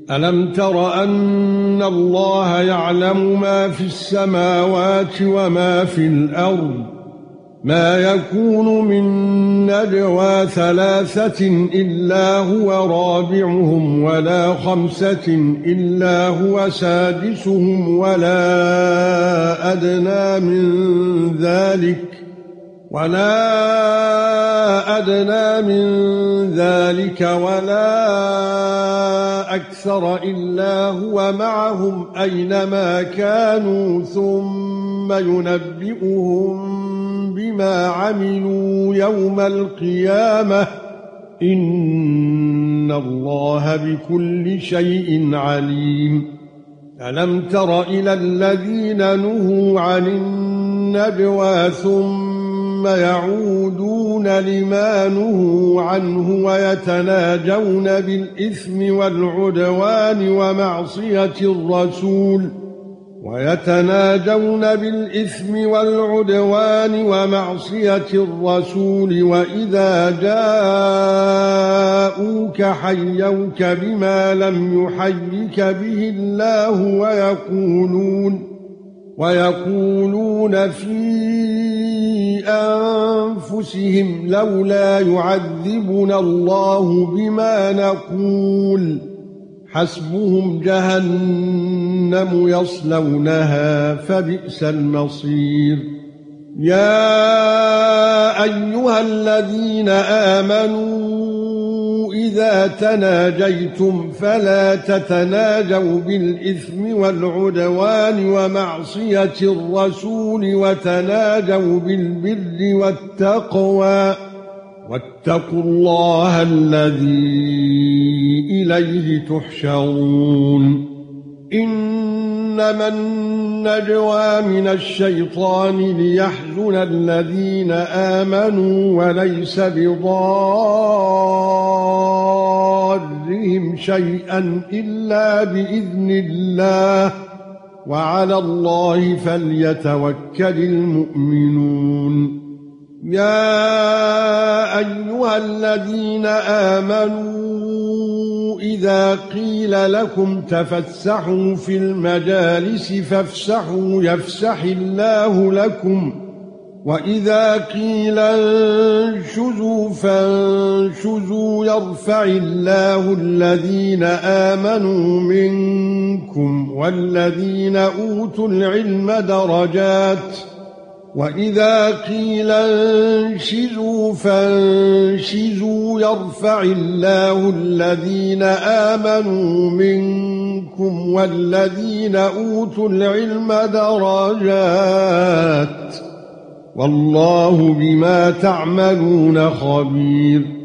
ألم تر أن الله يعلم ما في السماوات وما في الأرض ما يكون من نجوى ثلاثة إلا هو رابعهم ولا خمسة إلا هو سادسهم ولا أدنى من ذلك ولا أكثر إلا هو معهم أينما كانوا ثم ينبئهم بما عملوا يوم القيامة إن الله بكل شيء عليم. ألم تر إلى الذين نهوا عن النجوى ثم يعودون لما نهوا عنه ويتناجون بالإثم والعدوان ومعصية الرسول وإذا جاءوك حيوك بما لم يحيك به الله ويقولون في أنفسهم لولا يعذبنا الله بما نقول حسبهم جهنم يصلونها فبئس المصير. يا أيها الذين آمنوا إذا تناجيتم فلا تتناجوا بالإثم والعدوان ومعصية الرسول وتناجوا بالبر والتقوى واتقوا الله الذي إليه تحشرون. إنما النجوى من الشيطان ليحزن الذين آمنوا وليس بضارهم شيئا إلا بإذن الله وعلى الله فليتوكل المؤمنون. يا أيها الذين آمنوا إذا قيل لكم تفسحوا في المجالس فافسحوا يفسح الله لكم وإذا قيل انشزوا فانشزوا يرفع الله الذين آمنوا منكم والذين أوتوا العلم درجات وإذا قيل انشزوا فانشزوا يرفع الله الذين آمنوا منكم والذين أوتوا العلم درجات والله بما تعملون خبير.